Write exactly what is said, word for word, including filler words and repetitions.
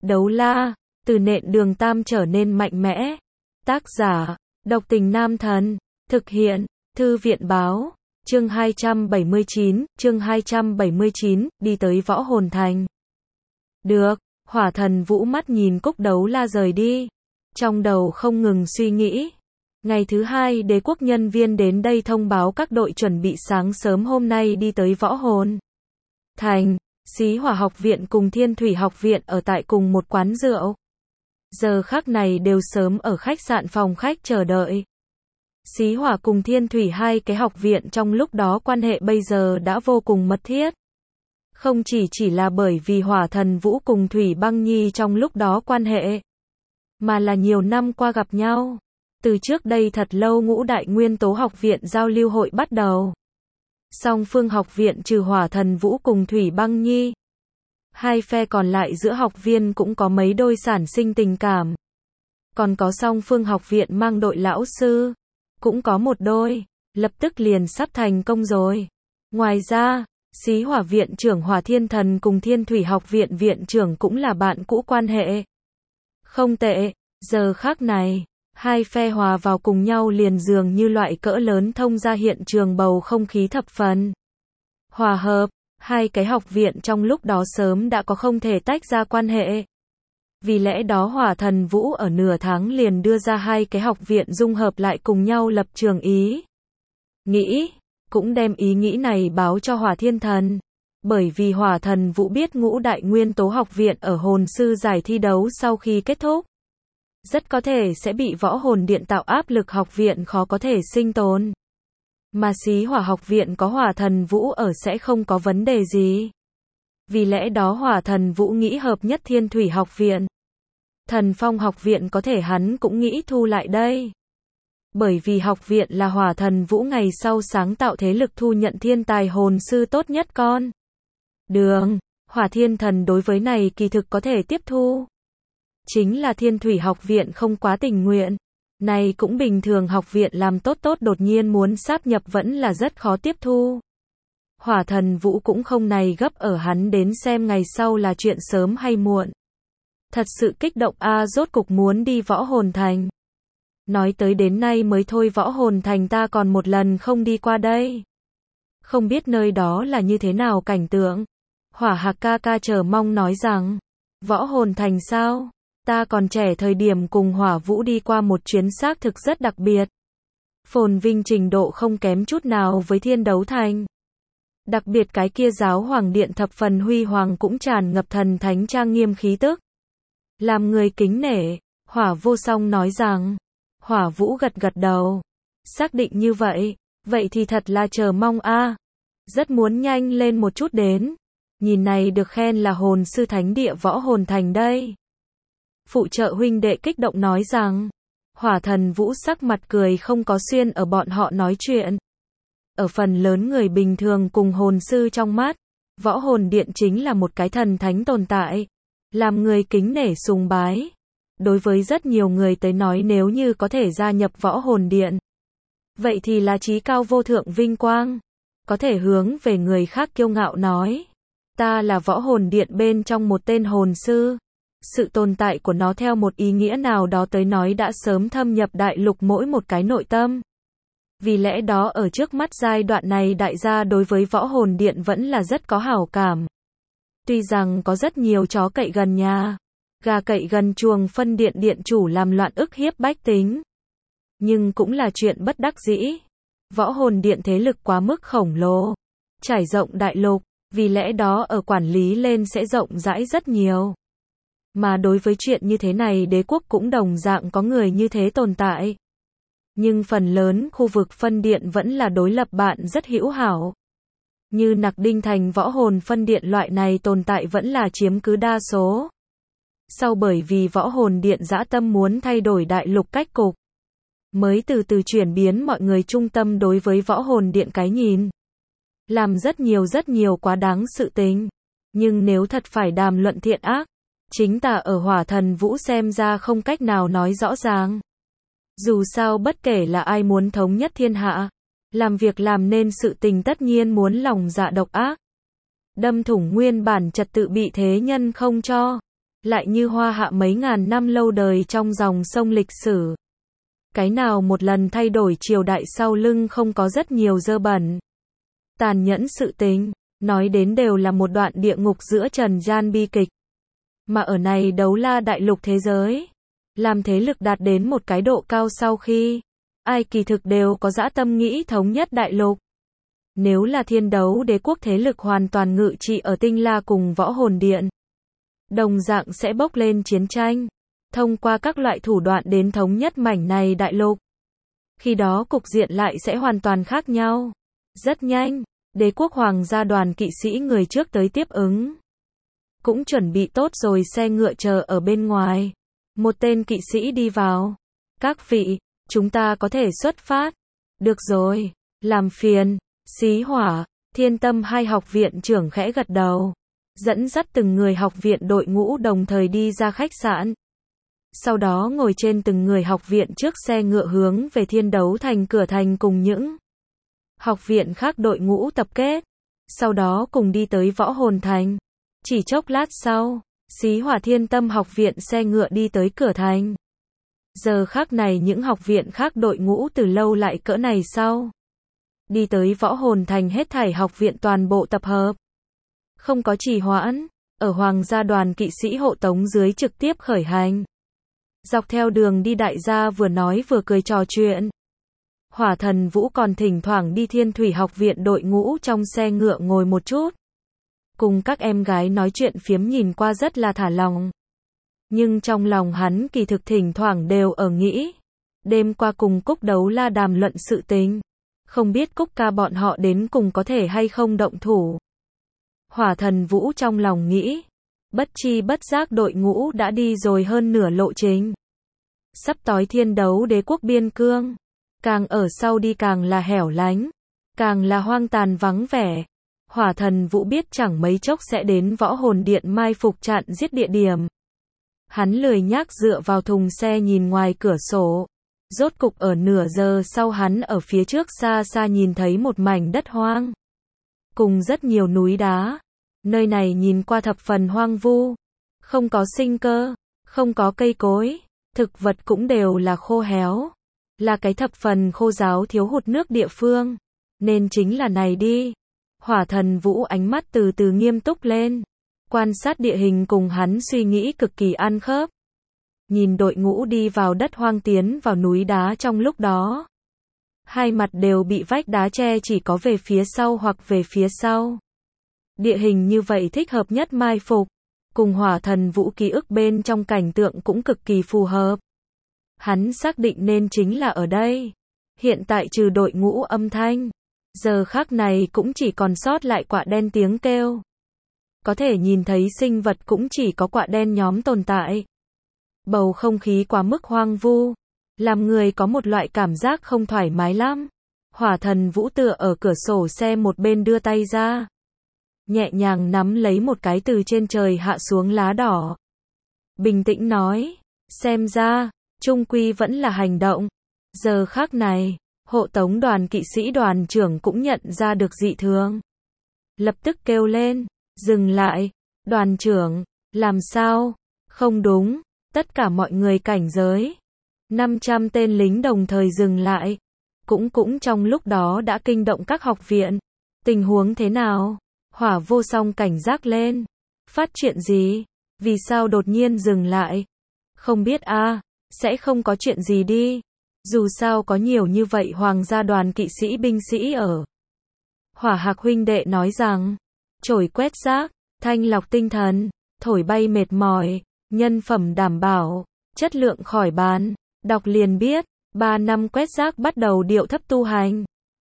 Đấu la, từ nện đường tam trở nên mạnh mẽ. Tác giả, độc tình nam thần. Thực hiện, thư viện báo. Chương hai trăm bảy mươi chín, chương hai trăm bảy mươi chín, đi tới Võ Hồn Thành. Được, Hỏa Thần Vũ mắt nhìn Cúc Đấu La rời đi. Trong đầu không ngừng suy nghĩ. Ngày thứ hai, đế quốc nhân viên đến đây thông báo các đội chuẩn bị sáng sớm hôm nay đi tới Võ Hồn Thành. Xí Hỏa học viện cùng Thiên Thủy học viện ở tại cùng một quán rượu. Giờ khắc này đều sớm ở khách sạn phòng khách chờ đợi. Xí Hỏa cùng Thiên Thủy hai cái học viện trong lúc đó quan hệ bây giờ đã vô cùng mật thiết. Không chỉ chỉ là bởi vì Hỏa Thần Vũ cùng Thủy Băng Nhi trong lúc đó quan hệ, mà là nhiều năm qua gặp nhau. Từ trước đây thật lâu Ngũ Đại Nguyên Tố học viện giao lưu hội bắt đầu. Song phương học viện trừ Hỏa Thần Vũ cùng Thủy Băng Nhi, hai phe còn lại giữa học viên cũng có mấy đôi sản sinh tình cảm. Còn có song phương học viện mang đội lão sư, cũng có một đôi, lập tức liền sắp thành công rồi. Ngoài ra, Xí Hỏa viện trưởng Hỏa Thiên Thần cùng Thiên Thủy học viện viện trưởng cũng là bạn cũ quan hệ. Không tệ, giờ khắc này, hai phe hòa vào cùng nhau liền dường như loại cỡ lớn thông ra hiện trường bầu không khí thập phần hòa hợp. Hai cái học viện trong lúc đó sớm đã có không thể tách ra quan hệ. Vì lẽ đó Hỏa Thần Vũ ở nửa tháng liền đưa ra hai cái học viện dung hợp lại cùng nhau lập trường ý nghĩ, cũng đem ý nghĩ này báo cho Hỏa Thiên Thần. Bởi vì Hỏa Thần Vũ biết Ngũ Đại Nguyên Tố học viện ở hồn sư giải thi đấu sau khi kết thúc, rất có thể sẽ bị Võ Hồn Điện tạo áp lực học viện khó có thể sinh tồn. Mà Xí Hỏa học viện có Hỏa Thần Vũ ở sẽ không có vấn đề gì. Vì lẽ đó Hỏa Thần Vũ nghĩ hợp nhất Thiên Thủy học viện. Thần Phong học viện có thể hắn cũng nghĩ thu lại đây. Bởi vì học viện là Hỏa Thần Vũ ngày sau sáng tạo thế lực thu nhận thiên tài hồn sư tốt nhất con đường. Hỏa Thiên Thần đối với này kỳ thực có thể tiếp thu. Chính là Thiên Thủy học viện không quá tình nguyện. Này cũng bình thường, học viện làm tốt tốt đột nhiên muốn sáp nhập vẫn là rất khó tiếp thu. Hỏa Thần Vũ cũng không này gấp ở hắn đến xem ngày sau là chuyện sớm hay muộn. Thật sự kích động a à, rốt cục muốn đi Võ Hồn Thành. Nói tới đến nay mới thôi, Võ Hồn Thành ta còn một lần không đi qua đây. Không biết nơi đó là như thế nào cảnh tượng. Hỏa Hạc ca ca chờ mong nói rằng, Võ Hồn Thành sao? Ta còn trẻ thời điểm cùng Hỏa Vũ đi qua một chuyến xác thực rất đặc biệt. Phồn vinh trình độ không kém chút nào với Thiên Đấu Thành. Đặc biệt cái kia giáo hoàng điện thập phần huy hoàng cũng tràn ngập thần thánh trang nghiêm khí tức. Làm người kính nể, Hỏa Vô Song nói rằng. Hỏa Vũ gật gật đầu. Xác định như vậy, vậy thì thật là chờ mong a. À. Rất muốn nhanh lên một chút đến. Nhìn này được khen là hồn sư thánh địa Võ Hồn Thành đây. Phụ trợ huynh đệ kích động nói rằng. Hỏa Thần Vũ sắc mặt cười không có xuyên ở bọn họ nói chuyện. Ở phần lớn người bình thường cùng hồn sư trong mắt, Võ Hồn Điện chính là một cái thần thánh tồn tại. Làm người kính nể sùng bái. Đối với rất nhiều người tới nói nếu như có thể gia nhập Võ Hồn Điện, vậy thì là chí cao vô thượng vinh quang. Có thể hướng về người khác kiêu ngạo nói. Ta là Võ Hồn Điện bên trong một tên hồn sư. Sự tồn tại của nó theo một ý nghĩa nào đó tới nói đã sớm thâm nhập đại lục mỗi một cái nội tâm. Vì lẽ đó ở trước mắt giai đoạn này đại gia đối với Võ Hồn Điện vẫn là rất có hảo cảm. Tuy rằng có rất nhiều chó cậy gần nhà, gà cậy gần chuồng phân điện điện chủ làm loạn ức hiếp bách tính, nhưng cũng là chuyện bất đắc dĩ. Võ Hồn Điện thế lực quá mức khổng lồ, trải rộng đại lục, vì lẽ đó ở quản lý lên sẽ rộng rãi rất nhiều. Mà đối với chuyện như thế này đế quốc cũng đồng dạng có người như thế tồn tại. Nhưng phần lớn khu vực phân điện vẫn là đối lập bạn rất hữu hảo. Như Nặc Đinh Thành Võ Hồn phân điện loại này tồn tại vẫn là chiếm cứ đa số. Sau bởi vì Võ Hồn Điện dã tâm muốn thay đổi đại lục cách cục, mới từ từ chuyển biến mọi người trung tâm đối với Võ Hồn Điện cái nhìn. Làm rất nhiều rất nhiều quá đáng sự tình. Nhưng nếu thật phải đàm luận thiện ác, chính ta ở Hỏa Thần Vũ xem ra không cách nào nói rõ ràng. Dù sao bất kể là ai muốn thống nhất thiên hạ, làm việc làm nên sự tình tất nhiên muốn lòng dạ độc ác. Đâm thủng nguyên bản trật tự bị thế nhân không cho. lại như hoa hạ mấy ngàn năm lâu đời trong dòng sông lịch sử. Cái nào một lần thay đổi triều đại sau lưng không có rất nhiều dơ bẩn, tàn nhẫn sự tình, nói đến đều là một đoạn địa ngục giữa trần gian bi kịch. Mà ở này Đấu La đại lục thế giới, làm thế lực đạt đến một cái độ cao sau khi, ai kỳ thực đều có dã tâm nghĩ thống nhất đại lục. Nếu là Thiên Đấu Đế quốc thế lực hoàn toàn ngự trị ở Tinh La cùng Võ Hồn Điện, đồng dạng sẽ bốc lên chiến tranh, thông qua các loại thủ đoạn đến thống nhất mảnh này đại lục. Khi đó cục diện lại sẽ hoàn toàn khác nhau. Rất nhanh, Đế quốc hoàng gia đoàn kỵ sĩ người trước tới tiếp ứng. Cũng chuẩn bị tốt rồi xe ngựa chờ ở bên ngoài. Một tên kỵ sĩ đi vào. Các vị, chúng ta có thể xuất phát. Được rồi, làm phiền. Xí Hỏa, Thiên Tâm hai học viện trưởng khẽ gật đầu. Dẫn dắt từng người học viện đội ngũ đồng thời đi ra khách sạn. Sau đó ngồi trên từng người học viện trước xe ngựa hướng về Thiên Đấu Thành cửa thành cùng những học viện khác đội ngũ tập kết. Sau đó cùng đi tới Võ Hồn Thành. Chỉ chốc lát sau, Xí Hỏa Thiên Tâm học viện xe ngựa đi tới cửa thành. Giờ khắc này những học viện khác đội ngũ từ lâu lại cỡ này sau. Đi tới Võ Hồn Thành hết thảy học viện toàn bộ tập hợp. Không có trì hoãn, ở hoàng gia đoàn kỵ sĩ hộ tống dưới trực tiếp khởi hành. Dọc theo đường đi đại gia vừa nói vừa cười trò chuyện. Hỏa Thần Vũ còn thỉnh thoảng đi Thiên Thủy học viện đội ngũ trong xe ngựa ngồi một chút. Cùng các em gái nói chuyện phiếm nhìn qua rất là thả lòng. Nhưng trong lòng hắn kỳ thực thỉnh thoảng đều ở nghĩ. Đêm qua cùng Cúc Đấu La đàm luận sự tình. Không biết Cúc ca bọn họ đến cùng có thể hay không động thủ. Hỏa Thần Vũ trong lòng nghĩ. Bất chi bất giác đội ngũ đã đi rồi hơn nửa lộ trình. Sắp tới Thiên Đấu Đế quốc biên cương. Càng ở sau đi càng là hẻo lánh. Càng là hoang tàn vắng vẻ. Hỏa Thần Vũ biết chẳng mấy chốc sẽ đến Võ Hồn Điện mai phục chặn giết địa điểm. Hắn lười nhác dựa vào thùng xe nhìn ngoài cửa sổ. Rốt cục ở nửa giờ sau hắn ở phía trước xa xa nhìn thấy một mảnh đất hoang. Cùng rất nhiều núi đá. Nơi này nhìn qua thập phần hoang vu. Không có sinh cơ. Không có cây cối. Thực vật cũng đều là khô héo. Là cái thập phần khô ráo thiếu hụt nước địa phương. Nên chính là này đi. Hỏa Thần Vũ ánh mắt từ từ nghiêm túc lên. Quan sát địa hình cùng hắn suy nghĩ cực kỳ ăn khớp. Nhìn đội ngũ đi vào đất hoang tiến vào núi đá trong lúc đó. Hai mặt đều bị vách đá che chỉ có về phía sau hoặc về phía sau. Địa hình như vậy thích hợp nhất mai phục. Cùng Hỏa Thần Vũ ký ức bên trong cảnh tượng cũng cực kỳ phù hợp. Hắn xác định nên chính là ở đây. Hiện tại trừ đội ngũ âm thanh. Giờ khắc này cũng chỉ còn sót lại quạ đen tiếng kêu. Có thể nhìn thấy sinh vật cũng chỉ có quạ đen nhóm tồn tại. Bầu không khí quá mức hoang vu. Làm người có một loại cảm giác không thoải mái lắm. Hỏa Thần Vũ tựa ở cửa sổ xe một bên đưa tay ra. Nhẹ nhàng nắm lấy một cái từ trên trời hạ xuống lá đỏ. Bình tĩnh nói. Xem ra, trung quy vẫn là hành động. Giờ khắc này, hộ tống đoàn kỵ sĩ đoàn trưởng cũng nhận ra được dị thường. Lập tức kêu lên. Dừng lại. Đoàn trưởng, làm sao? Không đúng. Tất cả mọi người cảnh giới. năm trăm tên lính đồng thời dừng lại. Cũng cũng trong lúc đó đã kinh động các học viện. Tình huống thế nào? Hỏa Vô Song cảnh giác lên. Phát chuyện gì? Vì sao đột nhiên dừng lại? Không biết a, à, sẽ không có chuyện gì đi. Dù sao có nhiều như vậy hoàng gia đoàn kỵ sĩ binh sĩ ở. Hỏa Hạc huynh đệ nói rằng, chổi quét rác, thanh lọc tinh thần, thổi bay mệt mỏi, nhân phẩm đảm bảo, chất lượng khỏi bàn, đọc liền biết, ba năm quét rác bắt đầu điệu thấp tu hành.